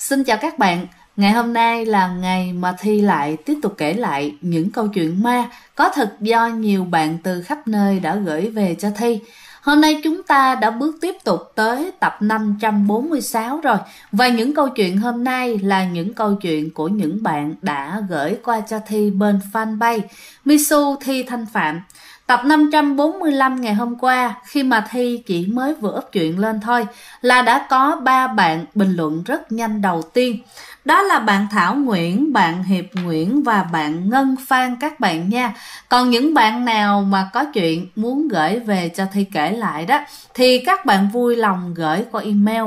Xin chào các bạn, ngày hôm nay là ngày mà Thi lại tiếp tục kể lại những câu chuyện ma có thật do nhiều bạn từ khắp nơi đã gửi về cho Thi. Hôm nay chúng ta đã bước tiếp tục tới tập 546 rồi. Và những câu chuyện hôm nay là những câu chuyện của những bạn đã gửi qua cho Thi bên fanpage Misu Thi Thanh Phạm. Tập 545 ngày hôm qua, khi mà Thi chỉ mới vừa up chuyện lên thôi, là đã có 3 bạn bình luận rất nhanh đầu tiên. Đó là bạn Thảo Nguyễn, bạn Hiệp Nguyễn và bạn Ngân Phan các bạn nha. Còn những bạn nào mà có chuyện muốn gửi về cho Thi kể lại đó, thì các bạn vui lòng gửi qua email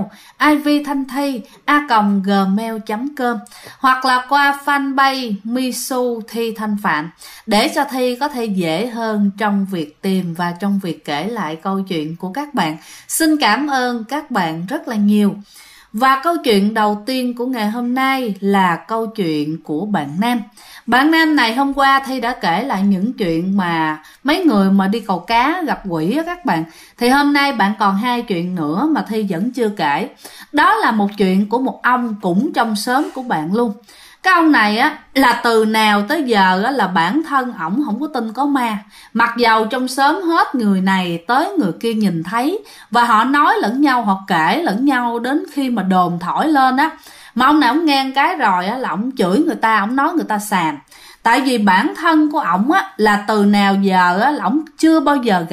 ivthanthi@gmail.com hoặc là qua fanpage Misu Thi Thanh Phạm để cho Thi có thể dễ hơn trong việc tìm và trong việc kể lại câu chuyện của các bạn. Xin cảm ơn các bạn rất là nhiều. Và câu chuyện đầu tiên của ngày hôm nay là câu chuyện của bạn Nam. Bạn Nam này hôm qua Thi đã kể lại những chuyện mà mấy người mà đi cầu cá gặp quỷ á các bạn. Thì hôm nay bạn còn 2 chuyện nữa mà Thi vẫn chưa kể. Đó là một chuyện của một ông cũng trong xóm của bạn luôn. Cái ông này á là từ nào tới giờ á là bản thân ổng không có tin có ma. Mặc dầu trong xóm hết người này tới người kia nhìn thấy, và họ nói lẫn nhau, họ kể lẫn nhau đến khi mà đồn thổi lên á. Mà ông này ổng nghe cái rồi á là ổng chửi người ta, ổng nói người ta xàm. Tại vì bản thân của ổng á là từ nào giờ á là ổng chưa bao giờ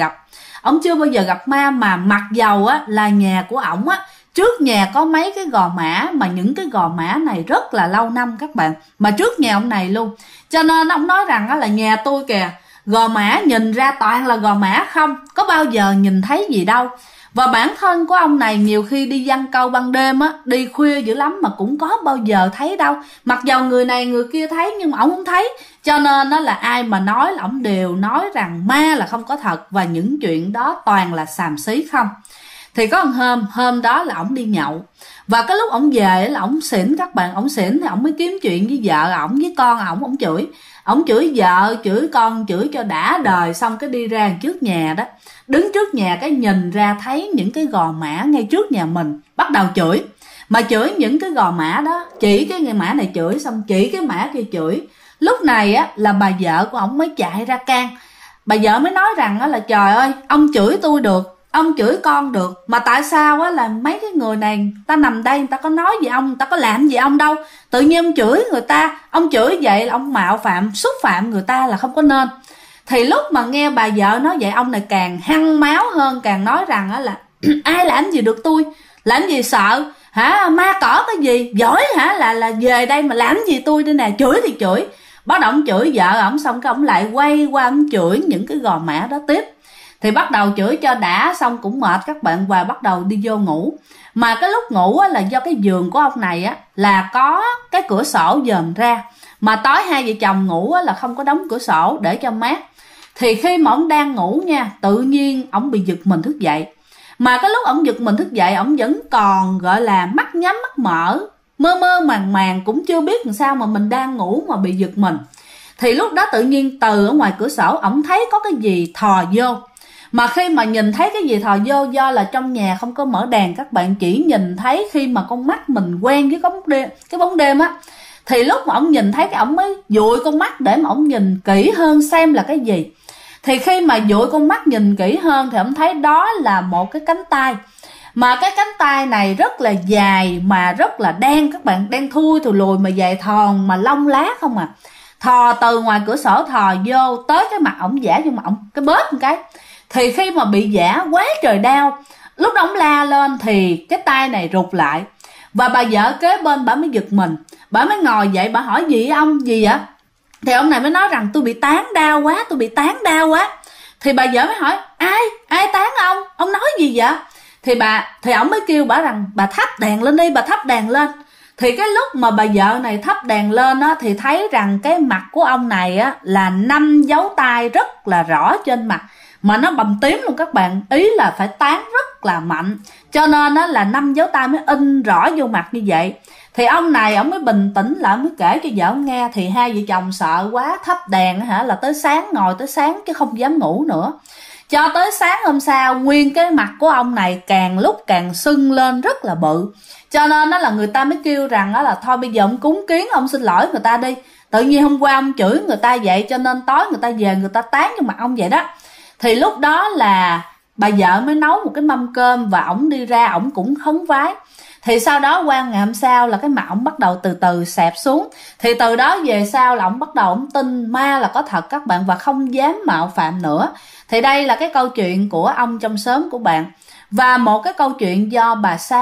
gặp ma. Mà mặc dầu á là nhà của ổng á, trước nhà có mấy cái gò mã, mà những cái gò mã này rất là lâu năm các bạn, mà trước nhà ông này luôn. Cho nên ông nói rằng á là nhà tôi kìa, gò mã nhìn ra toàn là gò mã không, có bao giờ nhìn thấy gì đâu. Và bản thân của ông này nhiều khi đi giăng câu ban đêm á, đi khuya dữ lắm mà cũng có bao giờ thấy đâu. Mặc dầu người này người kia thấy nhưng mà ổng không thấy. Cho nên đó là ai mà nói là ổng đều nói rằng ma là không có thật, và những chuyện đó toàn là xàm xí không. Thì có một hôm đó là ổng đi nhậu, và cái lúc ổng về là ổng xỉn các bạn. Ổng xỉn thì ổng mới kiếm chuyện với vợ ổng với con ổng chửi. Ổng chửi vợ, chửi con, chửi cho đã đời. Xong cái đi ra trước nhà đó, đứng trước nhà cái nhìn ra thấy những cái gò mã ngay trước nhà mình, bắt đầu chửi. Mà chửi những cái gò mã đó, chỉ cái mã này chửi, xong chỉ cái mã kia chửi. Lúc này á là bà vợ của ổng mới chạy ra can. Bà vợ mới nói rằng á là trời ơi, ông chửi tôi được, ông chửi con được, mà tại sao á là mấy cái người này ta nằm đây, người ta có nói gì ông, người ta có làm gì ông đâu, tự nhiên ông chửi người ta. Ông chửi vậy là ông mạo phạm, xúc phạm người ta là không có nên. Thì lúc mà nghe bà vợ nói vậy, ông này càng hăng máu hơn, càng nói rằng á là ai làm gì được tôi, làm gì sợ hả, ma cỏ cái gì, giỏi hả, là về đây mà làm gì tôi đây nè, chửi thì chửi. Bắt đầu ông chửi vợ ổng, xong cái ổng lại quay qua ông chửi những cái gò mã đó tiếp. Thì bắt đầu chửi cho đã, xong cũng mệt các bạn, và bắt đầu đi vô ngủ. Mà cái lúc ngủ á, là do cái giường của ông này á là có cái cửa sổ dòm ra, mà tối hai vợ chồng ngủ á, là không có đóng cửa sổ để cho mát. Thì khi mà ông đang ngủ nha, tự nhiên ông bị giật mình thức dậy. Mà cái lúc ông giật mình thức dậy, ông vẫn còn gọi là mắt nhắm mắt mở, mơ mơ màng màng, cũng chưa biết làm sao mà mình đang ngủ mà bị giật mình. Thì lúc đó tự nhiên từ ở ngoài cửa sổ ông thấy có cái gì thò vô. Mà khi mà nhìn thấy cái gì thò vô, do là trong nhà không có mở đèn các bạn, chỉ nhìn thấy khi mà con mắt mình quen với cái bóng đêm á. Thì lúc mà ông nhìn thấy cái ổng mới dụi con mắt để mà ổng nhìn kỹ hơn xem là cái gì. Thì khi mà dụi con mắt nhìn kỹ hơn thì ổng thấy đó là một cái cánh tay. Mà cái cánh tay này rất là dài mà rất là đen các bạn, đen thui thù lùi mà dài thòn mà lông lá không à. Thò từ ngoài cửa sổ thò vô tới cái mặt ổng, giả vô mặt ổng cái bớt một cái. Thì khi mà bị giả quá trời đau, lúc đó ổng la lên thì cái tay này rụt lại. Và bà vợ kế bên bà mới giật mình, bà mới ngồi dậy, bà hỏi gì ông, gì vậy? Thì ông này mới nói rằng tôi bị tán đau quá, tôi bị tán đau quá. Thì bà vợ mới hỏi ai tán ông nói gì vậy? Thì ổng mới kêu bà rằng bà thắp đèn lên đi, bà thắp đèn lên. Thì cái lúc mà bà vợ này thắp đèn lên á, thì thấy rằng cái mặt của ông này á là 5 dấu tay rất là rõ trên mặt, mà nó bầm tím luôn các bạn, ý là phải tán rất là mạnh, cho nên đó là 5 dấu tay mới in rõ vô mặt như vậy. Thì ông này ông mới bình tĩnh lại, mới kể cho vợ ông nghe. Thì hai vợ chồng sợ quá, thắp đèn hả là tới sáng, ngồi tới sáng chứ không dám ngủ nữa. Cho tới sáng hôm sau, nguyên cái mặt của ông này càng lúc càng sưng lên rất là bự. Cho nên đó là người ta mới kêu rằng đó là thôi bây giờ ông cúng kiến, ông xin lỗi người ta đi. Tự nhiên hôm qua ông chửi người ta vậy, cho nên tối người ta về người ta tán cho mặt ông vậy đó. Thì lúc đó là bà vợ mới nấu một cái mâm cơm và ổng đi ra, ổng cũng khấn vái. Thì sau đó qua ngày hôm sau là cái mặt ổng bắt đầu từ từ xẹp xuống. Thì từ đó về sau là ổng bắt đầu ổng tin ma là có thật các bạn, và không dám mạo phạm nữa. Thì đây là cái câu chuyện của ông trong xóm của bạn. Và một cái câu chuyện do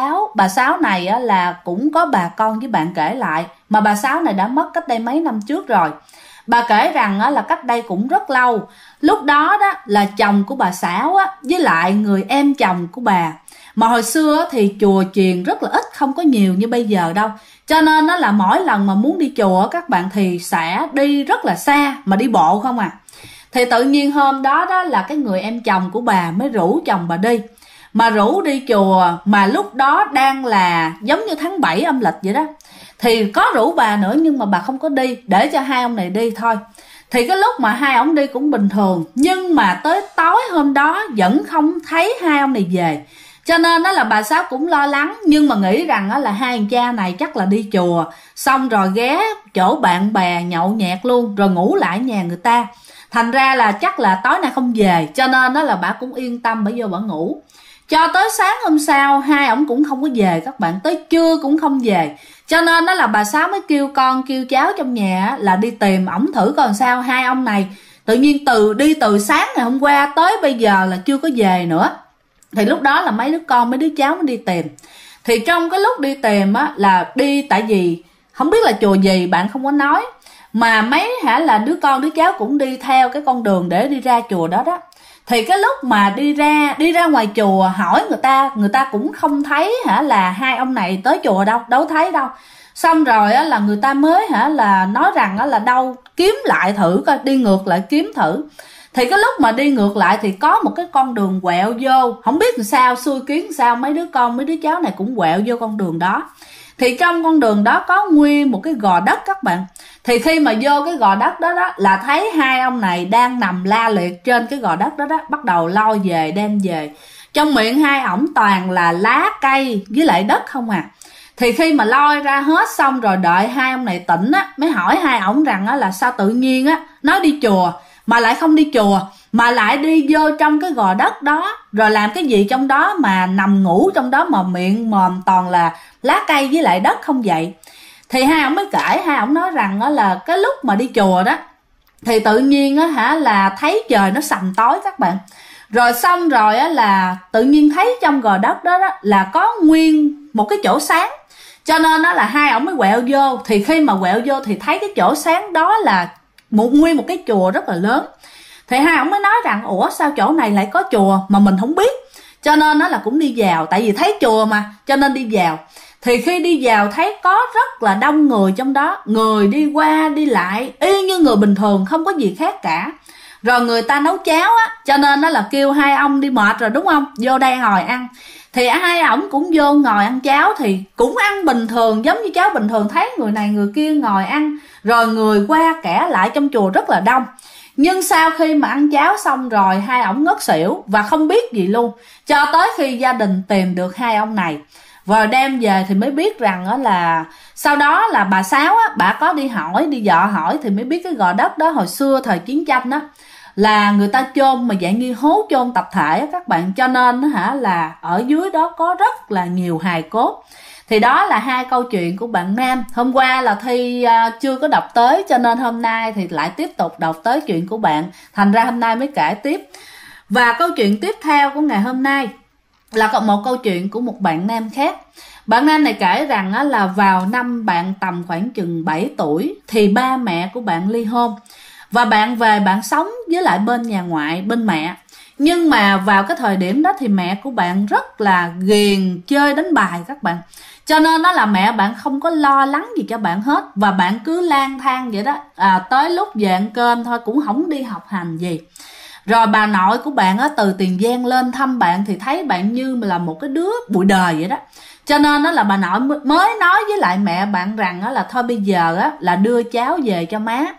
bà Sáu này á, là cũng có bà con với bạn kể lại. Mà bà Sáu này đã mất cách đây mấy năm trước rồi. Bà kể rằng á, là cách đây cũng rất lâu. Lúc đó đó là chồng của bà Sáu á, với lại người em chồng của bà. Mà hồi xưa thì chùa chiền rất là ít, không có nhiều như bây giờ đâu. Cho nên đó là mỗi lần mà muốn đi chùa các bạn thì sẽ đi rất là xa, mà đi bộ không à. Thì tự nhiên hôm đó đó là cái người em chồng của bà mới rủ chồng bà đi. Mà rủ đi chùa mà lúc đó đang là giống như tháng 7 âm lịch vậy đó. Thì có rủ bà nữa nhưng mà bà không có đi, để cho hai ông này đi thôi. Thì cái lúc mà hai ông đi cũng bình thường, nhưng mà tới tối hôm đó vẫn không thấy hai ông này về. Cho nên đó là bà Sáu cũng lo lắng, nhưng mà nghĩ rằng đó là hai anh cha này chắc là đi chùa xong rồi ghé chỗ bạn bè nhậu nhẹt luôn, rồi ngủ lại nhà người ta. Thành ra là chắc là tối nay không về, cho nên đó là bà cũng yên tâm, bà vô bà ngủ. Cho tới sáng hôm sau hai ổng cũng không có về các bạn, tới trưa cũng không về. Cho nên đó là bà Sáu mới kêu con kêu cháu trong nhà là đi tìm ổng thử coi sao. Hai ông này tự nhiên từ sáng ngày hôm qua tới bây giờ là chưa có về nữa. Thì lúc đó là mấy đứa con mấy đứa cháu mới đi tìm. Thì trong cái lúc đi tìm á là đi, tại vì không biết là chùa gì bạn không có nói, mà mấy là đứa con đứa cháu cũng đi theo cái con đường để đi ra chùa đó đó. Thì cái lúc mà đi ra ngoài chùa hỏi người ta cũng không thấy là hai ông này tới chùa đâu thấy đâu. Xong rồi á là người ta mới là nói rằng á là đâu kiếm lại thử coi, đi ngược lại kiếm thử. Thì cái lúc mà đi ngược lại thì có một cái con đường quẹo vô, không biết làm sao xui kiến sao mấy đứa con mấy đứa cháu này cũng quẹo vô con đường đó. Thì trong con đường đó có nguyên một cái gò đất các bạn. Thì khi mà vô cái gò đất đó đó là thấy hai ông này đang nằm la liệt trên cái gò đất đó đó, bắt đầu lôi về đem về. Trong miệng hai ổng toàn là lá cây với lại đất không à. Thì khi mà lôi ra hết xong rồi đợi hai ông này tỉnh á, mới hỏi hai ổng rằng á là sao tự nhiên á nói đi chùa mà lại không đi chùa, mà lại đi vô trong cái gò đất đó, rồi làm cái gì trong đó mà nằm ngủ trong đó mà miệng mồm toàn là lá cây với lại đất không vậy. Thì hai ổng mới kể, hai ổng nói rằng đó là cái lúc mà đi chùa đó thì tự nhiên á là thấy trời nó sầm tối các bạn. Rồi xong rồi á là tự nhiên thấy trong gò đất đó, là có nguyên một cái chỗ sáng. Cho nên đó là hai ổng mới quẹo vô. Thì khi mà quẹo vô thì thấy cái chỗ sáng đó là nguyên một cái chùa rất là lớn. Thì hai ổng mới nói rằng ủa sao chỗ này lại có chùa mà mình không biết. Cho nên nó là cũng đi vào, tại vì thấy chùa mà cho nên đi vào. Thì khi đi vào thấy có rất là đông người trong đó, người đi qua đi lại y như người bình thường, không có gì khác cả. Rồi người ta nấu cháo á, cho nên nó là kêu hai ông đi mệt rồi đúng không, vô đây ngồi ăn. Thì hai ổng cũng vô ngồi ăn cháo, thì cũng ăn bình thường giống như cháo bình thường, thấy người này người kia ngồi ăn, rồi người qua kẻ lại trong chùa rất là đông. Nhưng sau khi mà ăn cháo xong rồi hai ổng ngất xỉu và không biết gì luôn, cho tới khi gia đình tìm được hai ông này và đem về thì mới biết rằng đó là sau đó là bà Sáu á, bà có đi dò hỏi thì mới biết cái gò đất đó hồi xưa thời chiến tranh đó là người ta chôn mà dạng như hố chôn tập thể á các bạn. Cho nên là ở dưới đó có rất là nhiều hài cốt. Thì đó là hai câu chuyện của bạn Nam. Hôm qua là Thi chưa có đọc tới, cho nên hôm nay thì lại tiếp tục đọc tới chuyện của bạn. Thành ra hôm nay mới kể tiếp. Và câu chuyện tiếp theo của ngày hôm nay là một câu chuyện của một bạn Nam khác. Bạn Nam này kể rằng là vào năm bạn tầm khoảng chừng 7 tuổi thì ba mẹ của bạn ly hôn. Và bạn về bạn sống với lại bên nhà ngoại, bên mẹ. Nhưng mà vào cái thời điểm đó thì mẹ của bạn rất là ghiền chơi đánh bài các bạn. Cho nên đó là mẹ bạn không có lo lắng gì cho bạn hết. Và bạn cứ lang thang vậy đó, tới lúc về ăn cơm thôi, cũng không đi học hành gì. Rồi bà nội của bạn á, từ Tiền Giang lên thăm bạn thì thấy bạn như là một cái đứa bụi đời vậy đó. Cho nên đó là bà nội mới nói với lại mẹ bạn rằng là thôi bây giờ á, là đưa cháu về cho má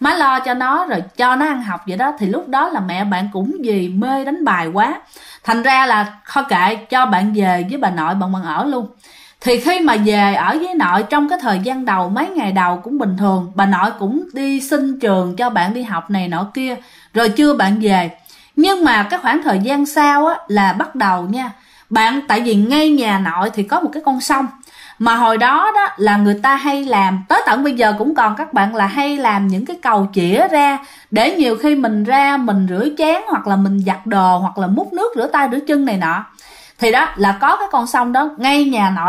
má lo cho nó rồi cho nó ăn học vậy đó. Thì lúc đó là mẹ bạn cũng vì mê đánh bài quá, thành ra là thôi kệ, cho bạn về với bà nội, bạn ở luôn. Thì khi mà về ở với nội, trong cái thời gian đầu, mấy ngày đầu cũng bình thường, bà nội cũng đi xin trường cho bạn đi học này nọ kia, rồi chưa bạn về. Nhưng mà cái khoảng thời gian sau á là bắt đầu nha bạn, tại vì ngay nhà nội thì có một cái con sông, mà hồi đó đó là người ta hay làm, tới tận bây giờ cũng còn các bạn, là hay làm những cái cầu chĩa ra để nhiều khi mình ra mình rửa chén, hoặc là mình giặt đồ, hoặc là múc nước rửa tay rửa chân này nọ. Thì đó là có cái con sông đó, ngay nhà nội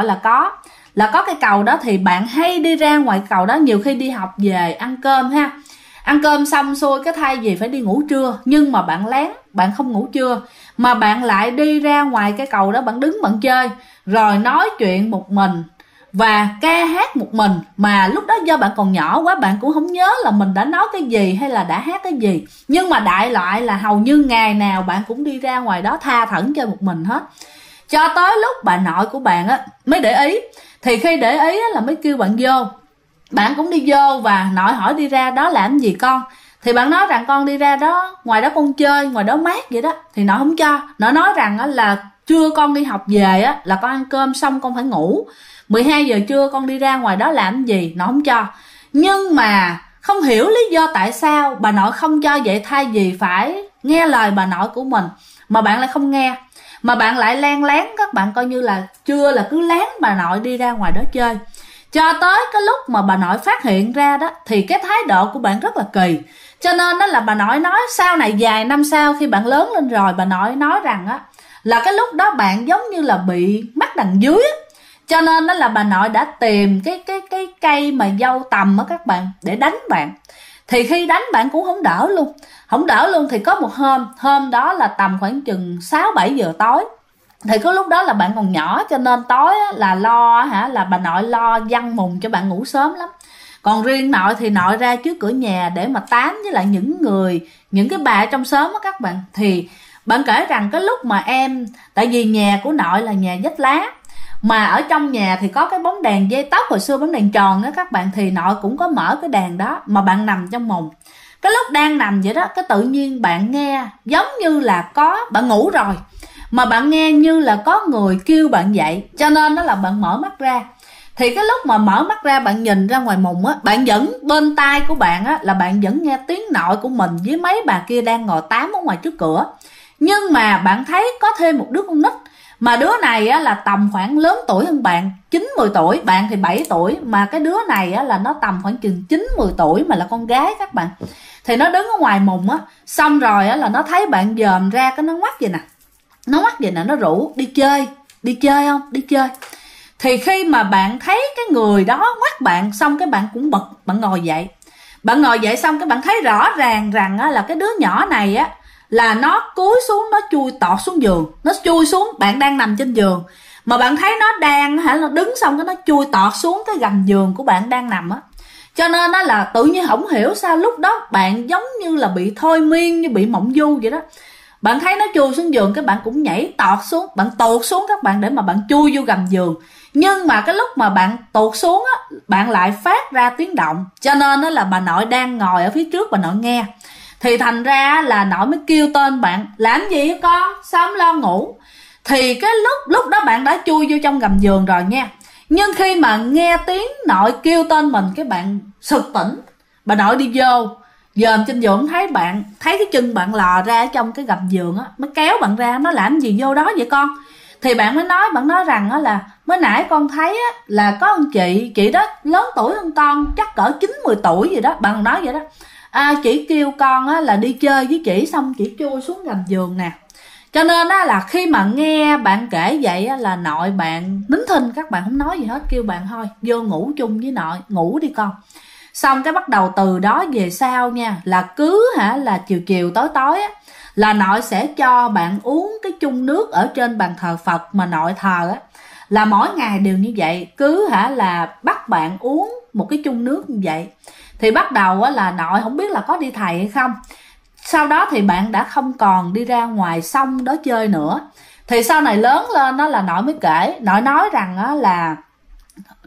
là có cái cầu đó. Thì bạn hay đi ra ngoài cầu đó, nhiều khi đi học về ăn cơm ha, ăn cơm xong xuôi cái thay vì phải đi ngủ trưa, nhưng mà bạn lén, bạn không ngủ trưa, mà bạn lại đi ra ngoài cái cầu đó, bạn đứng bạn chơi, rồi nói chuyện một mình và ca hát một mình. Mà lúc đó do bạn còn nhỏ quá, bạn cũng không nhớ là mình đã nói cái gì hay là đã hát cái gì, nhưng mà đại loại là hầu như ngày nào bạn cũng đi ra ngoài đó tha thẩn chơi một mình hết. Cho tới lúc bà nội của bạn á mới để ý. Thì khi để ý á là mới kêu bạn vô. Bạn cũng đi vô và nội hỏi đi ra đó làm gì con. Thì bạn nói rằng con đi ra đó, ngoài đó con chơi, ngoài đó mát vậy đó. Thì nội không cho. Nội nói rằng á là trưa con đi học về á là con ăn cơm xong con phải ngủ, 12 giờ trưa con đi ra ngoài đó làm gì, nội không cho. Nhưng mà không hiểu lý do tại sao bà nội không cho vậy. Thay vì phải nghe lời bà nội của mình mà bạn lại không nghe, mà bạn lại len lén, các bạn coi như là trưa là cứ lén bà nội đi ra ngoài đó chơi. Cho tới cái lúc mà bà nội phát hiện ra đó, thì cái thái độ của bạn rất là kỳ. Cho nên đó là bà nội nói sau này vài năm sau, khi bạn lớn lên rồi, bà nội nói rằng á là cái lúc đó bạn giống như là bị mắc đằng dưới á. Cho nên đó là bà nội đã tìm cái cây mà dâu tằm á các bạn, để đánh bạn. Thì khi đánh bạn cũng không đỡ luôn, không đỡ luôn. Thì có một hôm đó là tầm khoảng chừng 6-7 giờ tối. Thì có lúc đó là bạn còn nhỏ, cho nên tối là lo là bà nội lo văng mùng cho bạn ngủ sớm lắm. Còn riêng nội thì nội ra trước cửa nhà để mà tám với lại những cái bà trong xóm á các bạn. Thì bạn kể rằng cái lúc mà tại vì nhà của nội là nhà vách lá, mà ở trong nhà thì có cái bóng đèn dây tóc, hồi xưa bóng đèn tròn đó các bạn, thì nội cũng có mở cái đèn đó, mà bạn nằm trong mùng. Cái lúc đang nằm vậy đó, cái tự nhiên bạn nghe giống như là bạn ngủ rồi mà bạn nghe như là có người kêu bạn dậy. Cho nên đó là bạn mở mắt ra. Thì cái lúc mà mở mắt ra, bạn nhìn ra ngoài mùng á, bạn vẫn bên tai của bạn á là bạn vẫn nghe tiếng nội của mình với mấy bà kia đang ngồi tám ở ngoài trước cửa. Nhưng mà bạn thấy có thêm một đứa con nít, mà đứa này á là tầm khoảng lớn tuổi hơn bạn 9-10 tuổi, bạn thì 7 tuổi, mà cái đứa này á là nó tầm khoảng chừng 9-10 tuổi, mà là con gái các bạn. Thì nó đứng ở ngoài mùng á, xong rồi á là nó thấy bạn dòm ra, cái nó ngoắt vậy nè, nó rủ đi chơi không, đi chơi. Thì khi mà bạn thấy cái người đó ngoắt bạn, xong cái bạn cũng bật, bạn ngồi dậy xong cái bạn thấy rõ ràng rằng á là cái đứa nhỏ này á là nó cúi xuống, nó chui tọt xuống giường, nó chui xuống, bạn đang nằm trên giường mà bạn thấy nó đang nó đứng, xong cái nó chui tọt xuống cái gầm giường của bạn đang nằm á. Cho nên đó là tự nhiên không hiểu sao lúc đó bạn giống như là bị thôi miên, như bị mộng du vậy đó. Bạn thấy nó chui xuống giường, cái bạn cũng nhảy tọt xuống, bạn tuột xuống các bạn, để mà bạn chui vô gầm giường. Nhưng mà cái lúc mà bạn tuột xuống á, bạn lại phát ra tiếng động. Cho nên đó là bà nội đang ngồi ở phía trước, bà nội nghe. Thì thành ra là nội mới kêu tên bạn, làm gì hả con, sao không lo ngủ. Thì cái lúc đó bạn đã chui vô trong gầm giường rồi nha. Nhưng khi mà nghe tiếng nội kêu tên mình, cái bạn sực tỉnh. Bà nội đi vô dòm trên giường, thấy cái chân bạn lò ra ở trong cái gầm giường á, mới kéo bạn ra, nó làm gì vô đó vậy con. Thì bạn nói rằng á là mới nãy con thấy á là có ông chị đó lớn tuổi hơn con, chắc cỡ 9-10 tuổi gì đó, bạn nói vậy đó. Chị kêu con á là đi chơi với chị, xong chị chui xuống gầm giường nè. Cho nên á là khi mà nghe bạn kể vậy á là nội bạn nín thinh, các bạn không nói gì hết, kêu bạn thôi vô ngủ chung với nội, ngủ đi con. Xong cái bắt đầu từ đó về sau nha, là cứ là chiều tối á là nội sẽ cho bạn uống cái chung nước ở trên bàn thờ Phật mà nội thờ á, là mỗi ngày đều như vậy, cứ là bắt bạn uống một cái chung nước như vậy. Thì bắt đầu á là nội không biết là có đi thầy hay không. Sau đó thì bạn đã không còn đi ra ngoài sông đó chơi nữa. Thì sau này lớn lên đó là nội mới kể, nội nói rằng á là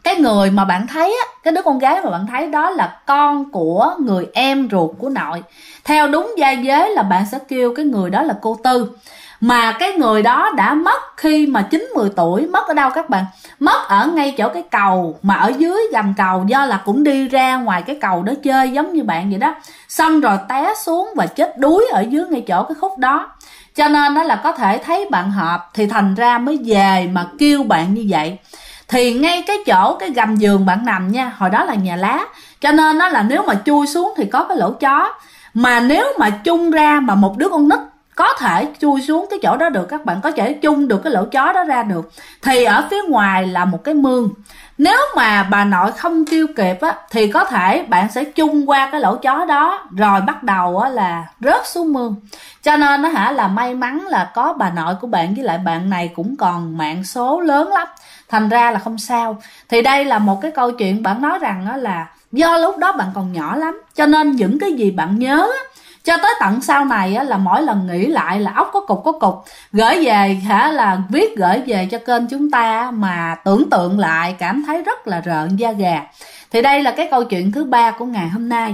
cái người mà bạn thấy á, cái đứa con gái mà bạn thấy đó là con của người em ruột của nội. Theo đúng gia giới là bạn sẽ kêu cái người đó là cô Tư. Mà cái người đó đã mất khi mà 9-10 tuổi. Mất ở đâu các bạn? Mất ở ngay chỗ cái cầu mà ở dưới gầm cầu, do là cũng đi ra ngoài cái cầu đó chơi giống như bạn vậy đó, xong rồi té xuống và chết đuối ở dưới ngay chỗ cái khúc đó. Cho nên đó là có thể thấy bạn hợp thì thành ra mới về mà kêu bạn như vậy. Thì ngay cái chỗ cái gầm giường bạn nằm nha, hồi đó là nhà lá, cho nên đó là nếu mà chui xuống thì có cái lỗ chó. Mà nếu mà chung ra mà một đứa con nít có thể chui xuống cái chỗ đó được, các bạn có thể chung được cái lỗ chó đó ra được, thì ở phía ngoài là một cái mương. Nếu mà bà nội không kêu kịp á, thì có thể bạn sẽ chung qua cái lỗ chó đó rồi bắt đầu á là rớt xuống mương. Cho nên nó là may mắn là có bà nội của bạn, với lại bạn này cũng còn mạng số lớn lắm, thành ra là không sao. Thì đây là một cái câu chuyện bạn nói rằng á là do lúc đó bạn còn nhỏ lắm, cho nên những cái gì bạn nhớ á, cho tới tận sau này á, là mỗi lần nghĩ lại là óc có cục gửi về là viết gửi về cho kênh chúng ta, mà tưởng tượng lại cảm thấy rất là rợn da gà. Thì đây là cái câu chuyện thứ 3 của ngày hôm nay.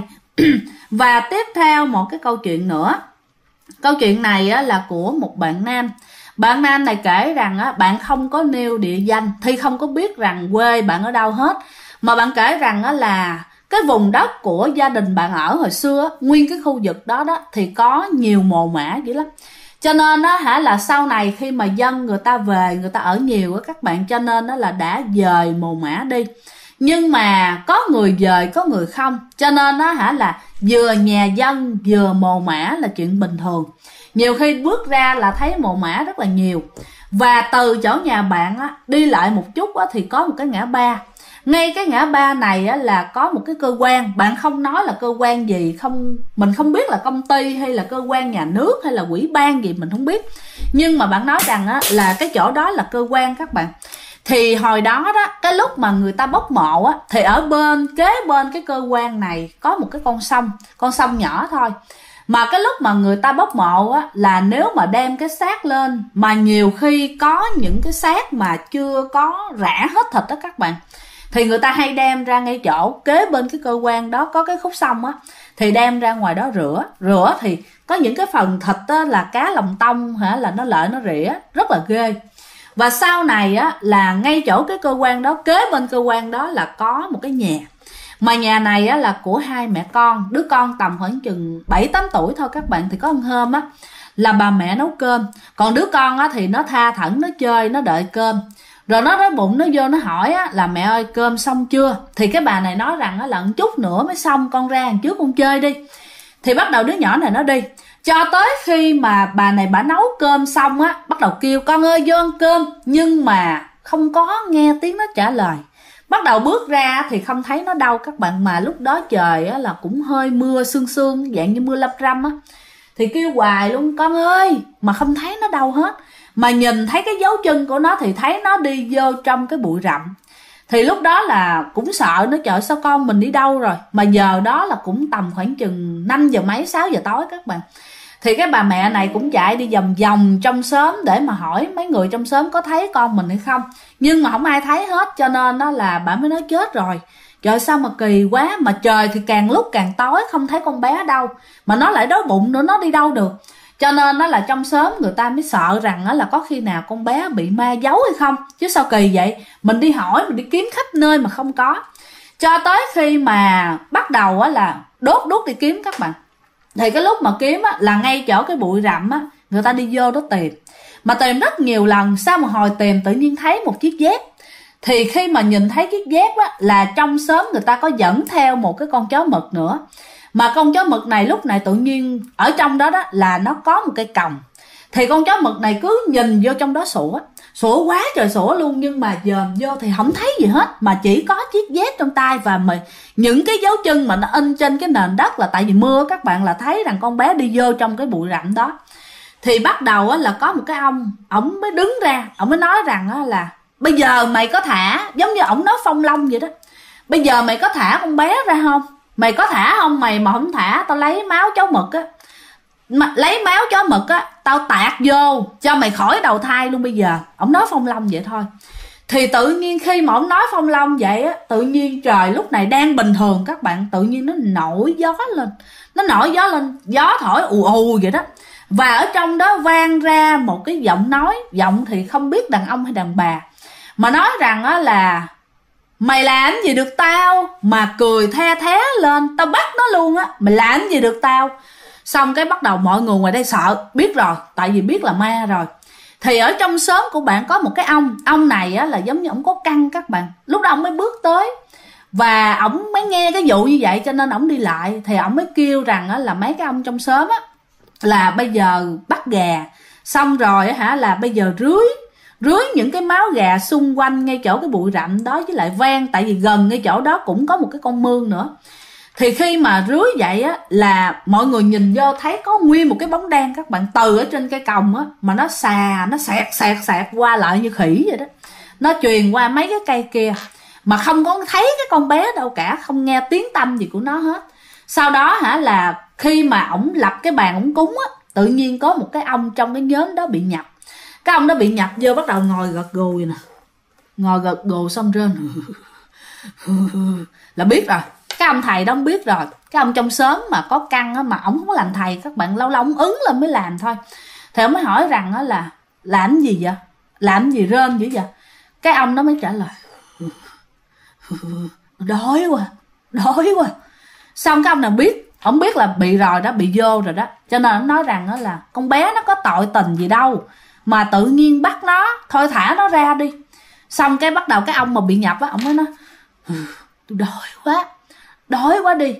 Và tiếp theo một cái câu chuyện nữa. Câu chuyện này á, là của một bạn nam. Bạn nam này kể rằng á, bạn không có nêu địa danh, thì không có biết rằng quê bạn ở đâu hết, mà bạn kể rằng á, là cái vùng đất của gia đình bạn ở hồi xưa, nguyên cái khu vực đó đó thì có nhiều mồ mả dữ lắm. Cho nên á là sau này khi mà dân người ta về, người ta ở nhiều á các bạn, cho nên đó là đã dời mồ mả đi. Nhưng mà có người dời có người không, cho nên á là vừa nhà dân vừa mồ mả là chuyện bình thường. Nhiều khi bước ra là thấy mồ mả rất là nhiều. Và từ chỗ nhà bạn á, đi lại một chút á, thì có một cái ngã ba. Ngay cái ngã ba này á, là có một cái cơ quan. Bạn không nói là cơ quan gì, mình không biết là công ty hay là cơ quan nhà nước hay là ủy ban gì, mình không biết. Nhưng mà bạn nói rằng á, là cái chỗ đó là cơ quan các bạn. Thì hồi đó đó, cái lúc mà người ta bốc mộ á, thì ở kế bên cái cơ quan này có một cái con sông nhỏ thôi. Mà cái lúc mà người ta bốc mộ á, là nếu mà đem cái xác lên, mà nhiều khi có những cái xác mà chưa có rã hết thịt đó các bạn, thì người ta hay đem ra ngay chỗ kế bên cái cơ quan đó có cái khúc sông á, thì đem ra ngoài đó rửa thì có những cái phần thịt á, là cá lòng tông là nó lợi nó rỉa rất là ghê. Và sau này á, là ngay chỗ cái cơ quan đó, kế bên cơ quan đó là có một cái nhà. Mà nhà này á, là của hai mẹ con. Đứa con tầm khoảng chừng 7-8 tuổi thôi các bạn. Thì có một hôm á, là bà mẹ nấu cơm. Còn đứa con á, thì nó tha thẩn, nó chơi, nó đợi cơm. Rồi nó đói bụng, nó vô nó hỏi á, là mẹ ơi cơm xong chưa. Thì cái bà này nói rằng á, là một chút nữa mới xong, con ra một trước con chơi đi. Thì bắt đầu đứa nhỏ này nó đi. Cho tới khi mà bà này bà nấu cơm xong á, bắt đầu kêu con ơi vô ăn cơm. Nhưng mà không có nghe tiếng nó trả lời. Bắt đầu bước ra thì không thấy nó đâu các bạn. Mà lúc đó trời á, là cũng hơi mưa sương sương, dạng như mưa lâm râm á. Thì kêu hoài luôn con ơi, mà không thấy nó đâu hết. Mà nhìn thấy cái dấu chân của nó thì thấy nó đi vô trong cái bụi rậm. Thì lúc đó là cũng sợ nó, trời sao con mình đi đâu rồi. Mà giờ đó là cũng tầm khoảng chừng 5 giờ mấy 6 giờ tối các bạn. Thì cái bà mẹ này cũng chạy đi vòng vòng trong xóm để mà hỏi mấy người trong xóm có thấy con mình hay không. Nhưng mà không ai thấy hết, cho nên đó là bà mới nói chết rồi. Trời sao mà kỳ quá, mà trời thì càng lúc càng tối, không thấy con bé đâu. Mà nó lại đói bụng nữa, nó đi đâu được. Cho nên đó là trong xóm người ta mới sợ rằng là có khi nào con bé bị ma giấu hay không. Chứ sao kỳ vậy, mình đi hỏi, mình đi kiếm khắp nơi mà không có. Cho tới khi mà bắt đầu là đốt đi kiếm các bạn. Thì cái lúc mà kiếm á, là ngay chỗ cái bụi rậm á, người ta đi vô đó tìm. Mà tìm rất nhiều lần, sau một hồi tìm tự nhiên thấy một chiếc dép. Thì khi mà nhìn thấy chiếc dép á, là trong xóm người ta có dẫn theo một cái con chó mực nữa. Mà con chó mực này lúc này tự nhiên ở trong đó đó là nó có một cây còng. Thì con chó mực này cứ nhìn vô trong đó sủa quá trời sủa luôn. Nhưng mà dòm vô thì không thấy gì hết, mà chỉ có chiếc dép trong tay. Và những cái dấu chân mà nó in trên cái nền đất là tại vì mưa các bạn, là thấy rằng con bé đi vô trong cái bụi rậm đó. Thì bắt đầu là có một cái ổng mới đứng ra, ổng mới nói rằng là bây giờ mày có thả, giống như ổng nói Phong Long vậy đó, bây giờ mày có thả con bé ra không? Mày có thả không? Mày mà không thả tao lấy máu chó mực á, mà lấy máu chó mực á, tao tạt vô cho mày khỏi đầu thai luôn bây giờ. Ổng nói Phong Long vậy thôi. Thì tự nhiên khi mà ông nói Phong Long vậy á, tự nhiên trời lúc này đang bình thường các bạn, tự nhiên nó nổi gió lên. Nó nổi gió lên, gió thổi ù ù vậy đó. Và ở trong đó vang ra một cái giọng nói, giọng thì không biết đàn ông hay đàn bà, mà nói rằng á là mày làm gì được tao, mà cười the thé lên, tao bắt nó luôn á, mày làm gì được tao. Xong cái bắt đầu mọi người ngoài đây sợ, biết rồi, tại vì biết là ma rồi. Thì ở trong xóm của bạn có một cái ông này á là giống như ông có căn các bạn. Lúc đó ông mới bước tới và ổng mới nghe cái vụ như vậy cho nên ổng đi lại. Thì ổng mới kêu rằng á là mấy cái ông trong xóm á là bây giờ bắt gà, xong rồi á là bây giờ rưới những cái máu gà xung quanh ngay chỗ cái bụi rậm đó, với lại ven, tại vì gần ngay chỗ đó cũng có một cái con mương nữa. Thì khi mà rưới vậy á là mọi người nhìn vô thấy có nguyên một cái bóng đen các bạn, từ ở trên cây còng á mà nó nó xẹt qua lại như khỉ vậy đó. Nó truyền qua mấy cái cây kia mà không có thấy cái con bé đâu cả, không nghe tiếng tăm gì của nó hết. Sau đó là khi mà ổng lập cái bàn ổng cúng á, tự nhiên có một cái ông trong cái nhóm đó bị nhập. Cái ông đó bị nhập vô bắt đầu ngồi gật gù vậy nè, ngồi gật gù xong rên là biết rồi. Cái ông thầy đó không biết rồi. Cái ông trong xóm mà có căn á, mà ổng không có làm thầy các bạn, lâu lâu ổng ứng lên mới làm thôi. Thì ổng mới hỏi rằng á là làm gì vậy, làm gì rên dữ vậy. Cái ông đó mới trả lời đói quá. Xong cái ông nào biết, ổng biết là bị rồi đó, bị vô rồi đó, cho nên ổng nói rằng á là con bé nó có tội tình gì đâu mà tự nhiên bắt nó, thôi thả nó ra đi. Xong cái bắt đầu cái ông mà bị nhập á, ổng mới nói tôi đói quá đi,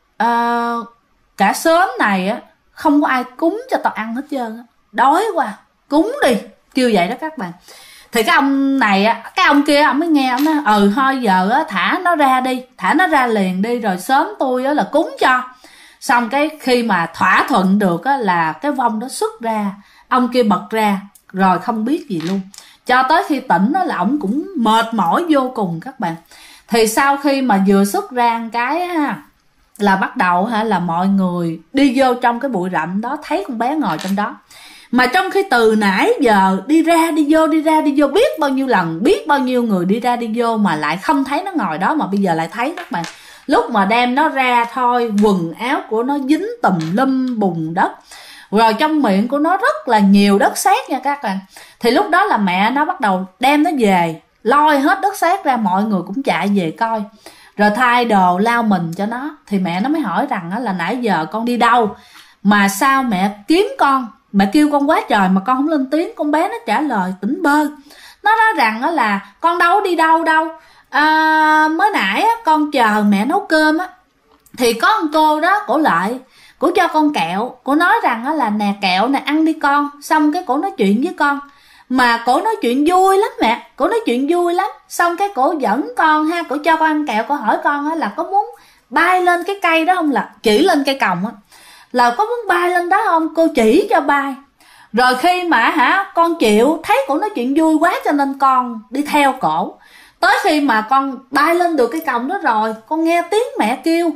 cả xóm này á không có ai cúng cho tao ăn hết trơn á, đói quá, cúng đi, kêu vậy đó các bạn. Thì cái ông này á, cái ông kia ông mới nghe, ông nói thôi giờ á thả nó ra đi, thả nó ra liền đi, rồi sớm tôi á là cúng cho. Xong cái khi mà thỏa thuận được á là cái vong đó xuất ra, ông kia bật ra rồi không biết gì luôn, cho tới khi tỉnh á là ổng cũng mệt mỏi vô cùng các bạn. Thì sau khi mà vừa xuất ra cái là bắt đầu là mọi người đi vô trong cái bụi rậm đó, thấy con bé ngồi trong đó. Mà trong khi từ nãy giờ đi ra đi vô biết bao nhiêu lần, biết bao nhiêu người đi ra đi vô mà lại không thấy nó ngồi đó, mà bây giờ lại thấy các bạn. Lúc mà đem nó ra thôi, quần áo của nó dính tùm lum bùn đất, rồi trong miệng của nó rất là nhiều đất sét nha các bạn. Thì lúc đó là mẹ nó bắt đầu đem nó về, lôi hết đất sét ra, mọi người cũng chạy về coi, rồi thay đồ lau mình cho nó. Thì mẹ nó mới hỏi rằng là nãy giờ con đi đâu mà sao mẹ kiếm con, mẹ kêu con quá trời mà con không lên tiếng. Con bé nó trả lời tỉnh bơ, nó nói rằng là con đâu đi đâu mới nãy con chờ mẹ nấu cơm á, thì có con cô đó, cổ lại, cổ cho con kẹo, cổ nói rằng là nè kẹo nè ăn đi con. Xong cái cổ nói chuyện với con, mà cổ nói chuyện vui lắm mẹ, cổ nói chuyện vui lắm. Xong cái cổ dẫn con cổ cho con ăn kẹo, cổ hỏi con là có muốn bay lên cái cây đó không, là chỉ lên cây còng á, là có muốn bay lên đó không, cô chỉ cho bay. Rồi khi mà con chịu, thấy cổ nói chuyện vui quá cho nên con đi theo cổ. Tới khi mà con bay lên được cái còng đó rồi, con nghe tiếng mẹ kêu,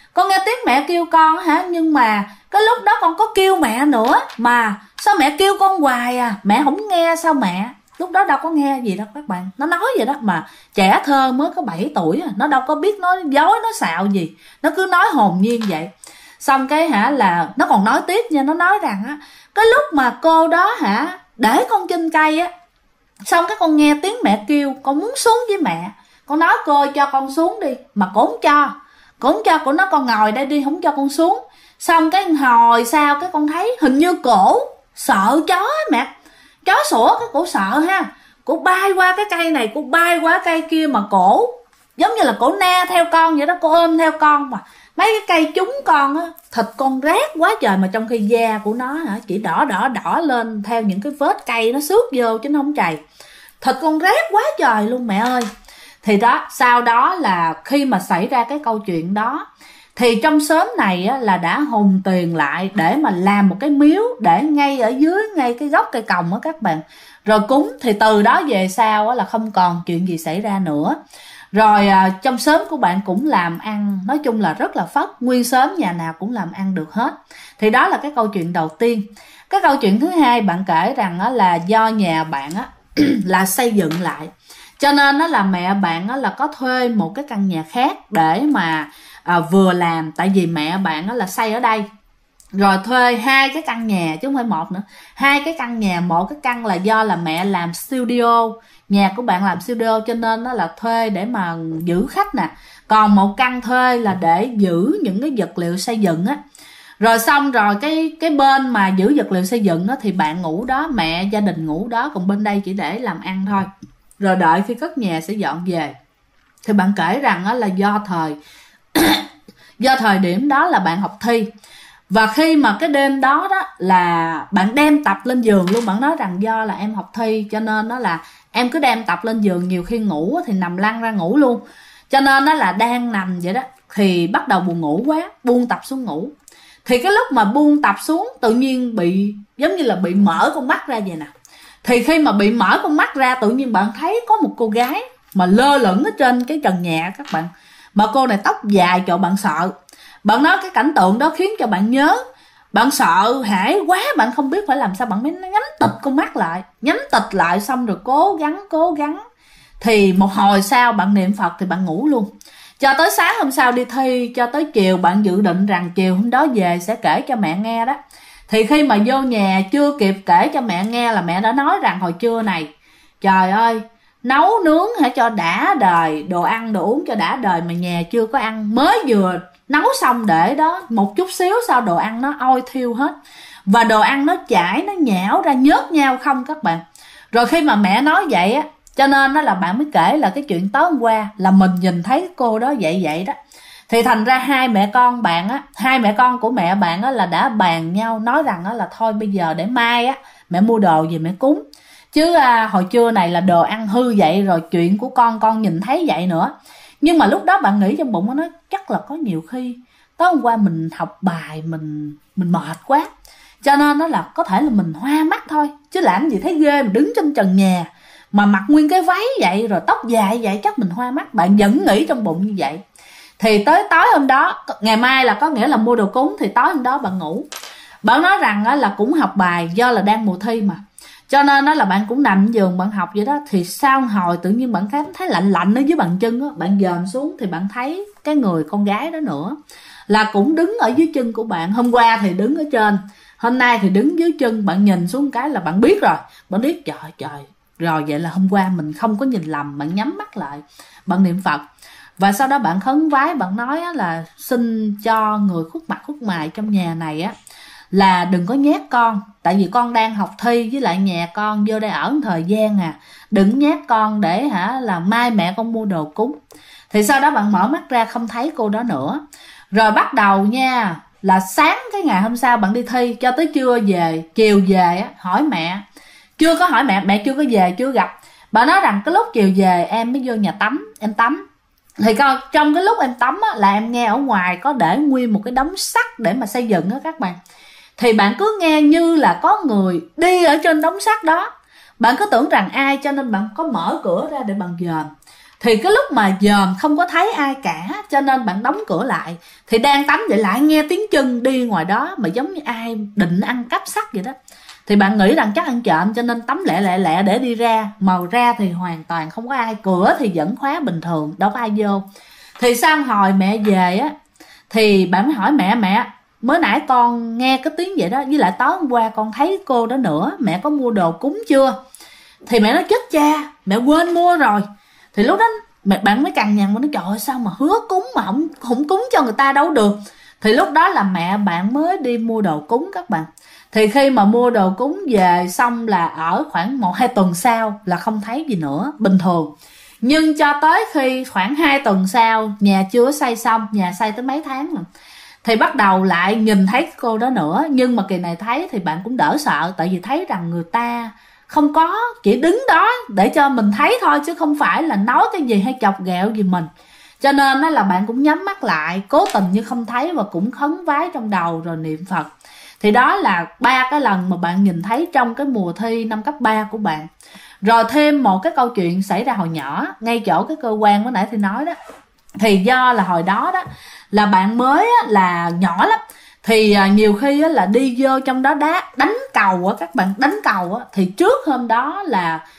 con nhưng mà cái lúc đó con có kêu mẹ nữa, mà sao mẹ kêu con hoài mẹ không nghe sao mẹ. Lúc đó đâu có nghe gì đâu các bạn, nó nói vậy đó, mà trẻ thơ mới có 7 tuổi nó đâu có biết nói dối nói xạo gì, nó cứ nói hồn nhiên vậy. Xong cái là nó còn nói tiếp nha, nó nói rằng cái lúc mà cô đó để con trên cây xong cái con nghe tiếng mẹ kêu, con muốn xuống với mẹ, con nói cô cho con xuống đi, mà cổ không cho, cổ nói con ngồi đây đi, không cho con xuống. Xong cái hồi sau cái con thấy hình như cổ sợ chó mẹ, chó sủa cái cổ sợ cổ bay qua cái cây này, cổ bay qua cây kia, mà cổ giống như là cổ ne theo con vậy đó, cô ôm theo con. Mà mấy cái cây trúng con thịt con rát quá trời, mà trong khi da của nó chỉ đỏ lên theo những cái vết cây nó xước vô chứ nó không chày, thịt con rát quá trời luôn mẹ ơi. Thì đó, sau đó là khi mà xảy ra cái câu chuyện đó, thì trong xóm này là đã hùng tiền lại để mà làm một cái miếu để ngay ở dưới, ngay cái gốc cây còng các bạn, rồi cúng. Thì từ đó về sau là không còn chuyện gì xảy ra nữa. Rồi trong xóm của bạn cũng làm ăn, nói chung là rất là phất, nguyên xóm nhà nào cũng làm ăn được hết. Thì đó là cái câu chuyện đầu tiên. Cái câu chuyện thứ hai bạn kể rằng là do nhà bạn là xây dựng lại, Cho nên đó là mẹ bạn đó là có thuê một cái căn nhà khác để mà vừa làm, tại vì mẹ bạn đó là xây ở đây, rồi thuê 2 cái căn nhà chứ không phải một nữa, 2 cái căn nhà. Một cái căn là do là mẹ làm studio, nhà của bạn làm studio, cho nên nó là thuê để mà giữ khách nè. Còn một căn thuê là để giữ những cái vật liệu xây dựng á. Rồi xong rồi cái bên mà giữ vật liệu xây dựng đó thì bạn ngủ đó, mẹ gia đình ngủ đó, còn bên đây chỉ để làm ăn thôi. Rồi đợi khi cất nhà sẽ dọn về. Thì bạn kể rằng đó là do thời điểm đó là bạn học thi. Và khi mà cái đêm đó đó là bạn đem tập lên giường luôn. Bạn nói rằng do là em học thi cho nên đó là em cứ đem tập lên giường, nhiều khi ngủ thì nằm lăn ra ngủ luôn. Cho nên đó là đang nằm vậy đó thì bắt đầu buồn ngủ quá, buông tập xuống ngủ. Thì cái lúc mà buông tập xuống tự nhiên bị giống như là bị mở con mắt ra vậy nè. Thì khi mà bị mở con mắt ra tự nhiên bạn thấy có một cô gái mà lơ lửng ở trên cái trần nhà các bạn. Mà cô này tóc dài cho bạn sợ. Bạn nói cái cảnh tượng đó khiến cho bạn nhớ. Bạn sợ hãi quá, bạn không biết phải làm sao, bạn mới nhắm tịt con mắt lại. Nhắm tịt lại xong rồi cố gắng. Thì một hồi sau bạn niệm Phật thì bạn ngủ luôn. Cho tới sáng hôm sau đi thi, cho tới chiều bạn dự định rằng chiều hôm đó về sẽ kể cho mẹ nghe đó. Thì khi mà vô nhà chưa kịp kể cho mẹ nghe là mẹ đã nói rằng hồi trưa này, trời ơi, nấu nướng hãy cho đã đời, đồ ăn đồ uống cho đã đời mà nhà chưa có ăn, mới vừa nấu xong để đó một chút xíu sau đồ ăn nó ôi thiêu hết. Và đồ ăn nó chảy, nó nhão ra nhớt nhau không các bạn. Rồi khi mà mẹ nói vậy á, cho nên đó là bạn mới kể là cái chuyện tối hôm qua là mình nhìn thấy cô đó vậy đó. Thì thành ra hai mẹ con bạn á, hai mẹ con của mẹ bạn á là đã bàn nhau nói rằng á là thôi bây giờ để mai á mẹ mua đồ về mẹ cúng. Chứ hồi trưa này là đồ ăn hư vậy rồi, chuyện của con nhìn thấy vậy nữa. Nhưng mà lúc đó bạn nghĩ trong bụng nó chắc là có nhiều khi tối hôm qua mình học bài mình mệt quá, cho nên nó là có thể là mình hoa mắt thôi, chứ làm gì thấy ghê mà đứng trên trần nhà mà mặc nguyên cái váy vậy rồi tóc dài vậy, chắc mình hoa mắt. Bạn vẫn nghĩ trong bụng như vậy. Thì tới tối hôm đó, ngày mai là có nghĩa là mua đồ cúng, thì tối hôm đó bạn ngủ. Bạn nói rằng là cũng học bài, do là đang mùa thi mà, cho nên là bạn cũng nằm giường bạn học vậy đó. Thì sau hồi tự nhiên bạn cảm thấy lạnh lạnh ở dưới bàn chân á, bạn dòm xuống thì bạn thấy cái người con gái đó nữa là cũng đứng ở dưới chân của bạn. Hôm qua thì đứng ở trên, hôm nay thì đứng dưới chân. Bạn nhìn xuống cái là bạn biết rồi, bạn biết trời rồi, vậy là hôm qua mình không có nhìn lầm. Bạn nhắm mắt lại, bạn niệm Phật, và sau đó bạn khấn vái. Bạn nói là xin cho người khuất mặt khuất mày trong nhà này á là đừng có nhát con, tại vì con đang học thi, với lại nhà con vô đây ở một thời gian đừng nhát con để là mai mẹ con mua đồ cúng. Thì sau đó bạn mở mắt ra không thấy cô đó nữa. Rồi bắt đầu nha, là sáng cái ngày hôm sau bạn đi thi cho tới trưa về, chiều về á, hỏi mẹ, chưa có hỏi mẹ chưa có về, chưa gặp. Bà nói rằng cái lúc chiều về em mới vô nhà tắm, em tắm. Thì trong cái lúc em tắm á, là em nghe ở ngoài có để nguyên một cái đống sắt để mà xây dựng á các bạn. Thì bạn cứ nghe như là có người đi ở trên đống sắt đó. Bạn cứ tưởng rằng ai, cho nên bạn có mở cửa ra để bạn dòm. Thì cái lúc mà dòm không có thấy ai cả, cho nên bạn đóng cửa lại. Thì đang tắm vậy lại nghe tiếng chân đi ngoài đó, mà giống như ai định ăn cắp sắt vậy đó. Thì bạn nghĩ rằng chắc ăn trộm, cho nên tắm lẹ để đi ra. Màu ra thì hoàn toàn không có ai, cửa thì vẫn khóa bình thường, đâu có ai vô. Thì sau hồi mẹ về á, thì bạn mới hỏi mẹ mới nãy con nghe cái tiếng vậy đó, với lại tối hôm qua con thấy cô đó nữa, mẹ có mua đồ cúng chưa? Thì mẹ nói chết cha, mẹ quên mua rồi. Thì lúc đó bạn mới cằn nhằn, mà nói trời ơi sao mà hứa cúng mà không cúng cho người ta đâu được. Thì lúc đó là mẹ bạn mới đi mua đồ cúng các bạn. Thì khi mà mua đồ cúng về xong là ở khoảng 1-2 tuần sau là không thấy gì nữa, bình thường. Nhưng cho tới khi khoảng 2 tuần sau, nhà chưa xây xong, nhà xây tới mấy tháng rồi, thì bắt đầu lại nhìn thấy cô đó nữa. Nhưng mà kỳ này thấy thì bạn cũng đỡ sợ, tại vì thấy rằng người ta không có, chỉ đứng đó để cho mình thấy thôi, chứ không phải là nói cái gì hay chọc ghẹo gì mình. Cho nên là bạn cũng nhắm mắt lại, cố tình như không thấy, và cũng khấn vái trong đầu rồi niệm Phật. Thì đó là 3 cái lần mà bạn nhìn thấy trong cái mùa thi năm cấp 3 của bạn. Rồi thêm một cái câu chuyện xảy ra hồi nhỏ, ngay chỗ cái cơ quan mới nãy thì nói đó. Thì do là hồi đó đó là bạn mới là nhỏ lắm, thì nhiều khi là đi vô trong đó đánh cầu á các bạn, đánh cầu á. Thì trước hôm đó là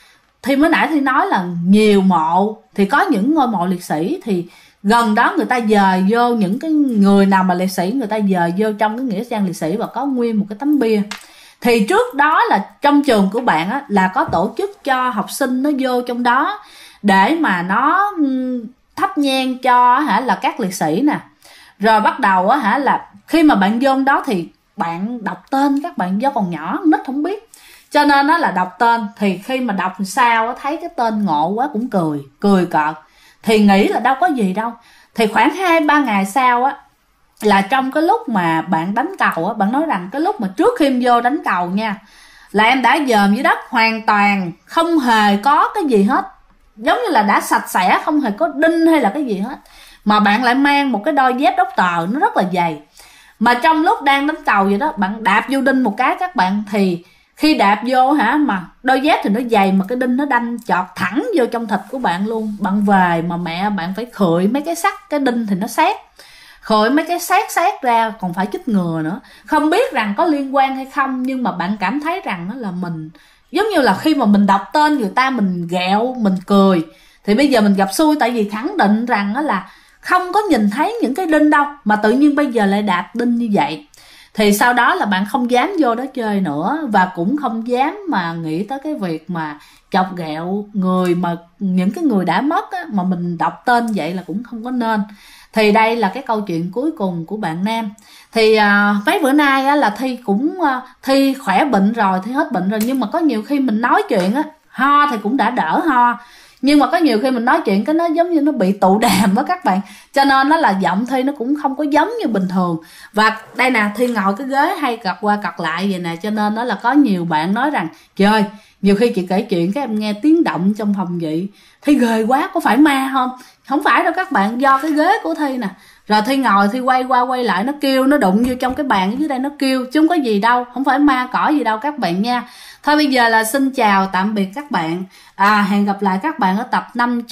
thì mới nãy Thi nói là nhiều mộ, thì có những ngôi mộ liệt sĩ thì gần đó người ta dời vô, những cái người nào mà liệt sĩ người ta dời vô trong cái nghĩa trang liệt sĩ và có nguyên một cái tấm bia. Thì trước đó là trong trường của bạn á, là có tổ chức cho học sinh nó vô trong đó để mà nó thắp nhang cho là các liệt sĩ nè. Rồi bắt đầu là khi mà bạn vô đó thì bạn đọc tên các bạn, do còn nhỏ nít không biết, cho nên nó là đọc tên. Thì khi mà đọc sao thấy cái tên ngộ quá cũng cười cợt, thì nghĩ là đâu có gì đâu. Thì khoảng 2-3 ngày sau á, là trong cái lúc mà bạn đánh cầu á, bạn nói rằng cái lúc mà trước khi em vô đánh cầu nha, là em đã dòm dưới đất hoàn toàn, không hề có cái gì hết, giống như là đã sạch sẽ, không hề có đinh hay là cái gì hết. Mà bạn lại mang một cái đôi dép đốc tờ nó rất là dày. Mà trong lúc đang đánh cầu vậy đó, bạn đạp vô đinh một cái các bạn, thì khi đạp vô mà đôi dép thì nó dày, mà cái đinh nó đâm chọt thẳng vô trong thịt của bạn luôn. Bạn về mà mẹ bạn phải khựi mấy cái sắt, cái đinh thì nó xét, khởi mấy cái xét ra, còn phải chích ngừa nữa. Không biết rằng có liên quan hay không, nhưng mà bạn cảm thấy rằng là mình giống như là khi mà mình đọc tên người ta mình ghẹo, mình cười. Thì bây giờ mình gặp xui, tại vì khẳng định rằng là không có nhìn thấy những cái đinh đâu, mà tự nhiên bây giờ lại đạp đinh như vậy. Thì sau đó là bạn không dám vô đó chơi nữa, và cũng không dám mà nghĩ tới cái việc mà chọc ghẹo người, mà những cái người đã mất á, mà mình đọc tên vậy là cũng không có nên. Thì đây là cái câu chuyện cuối cùng của bạn Nam. Thì mấy bữa nay á, là Thi cũng Thi khỏe bệnh rồi, Thi hết bệnh rồi, nhưng mà có nhiều khi mình nói chuyện á, ho thì cũng đã đỡ ho, nhưng mà có nhiều khi mình nói chuyện cái nó giống như nó bị tụ đàm đó các bạn, cho nên nó là giọng Thi nó cũng không có giống như bình thường. Và đây nè, Thi ngồi cái ghế hay cật qua cật lại vậy nè, cho nên nó là có nhiều bạn nói rằng trời, nhiều khi chị kể chuyện cái em nghe tiếng động trong phòng vậy, Thi ghê quá, có phải ma không? Không phải đâu các bạn, do cái ghế của Thi nè. Rồi Thi ngồi, Thi quay qua quay lại, nó kêu, nó đụng vô trong cái bàn ở dưới đây nó kêu, chứ không có gì đâu, không phải ma cỏ gì đâu các bạn nha. Thôi bây giờ là xin chào tạm biệt các bạn. Hẹn gặp lại các bạn ở tập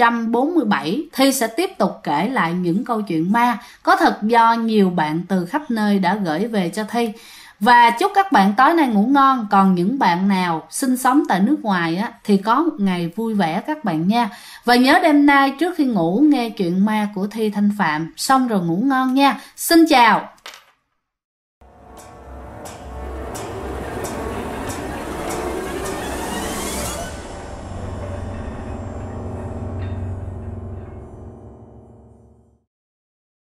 547. Thi sẽ tiếp tục kể lại những câu chuyện ma có thật do nhiều bạn từ khắp nơi đã gửi về cho Thi. Và chúc các bạn tối nay ngủ ngon. Còn những bạn nào sinh sống tại nước ngoài á, thì có một ngày vui vẻ các bạn nha. Và nhớ đêm nay trước khi ngủ nghe chuyện ma của Thi Thanh Phạm, xong rồi ngủ ngon nha. Xin chào.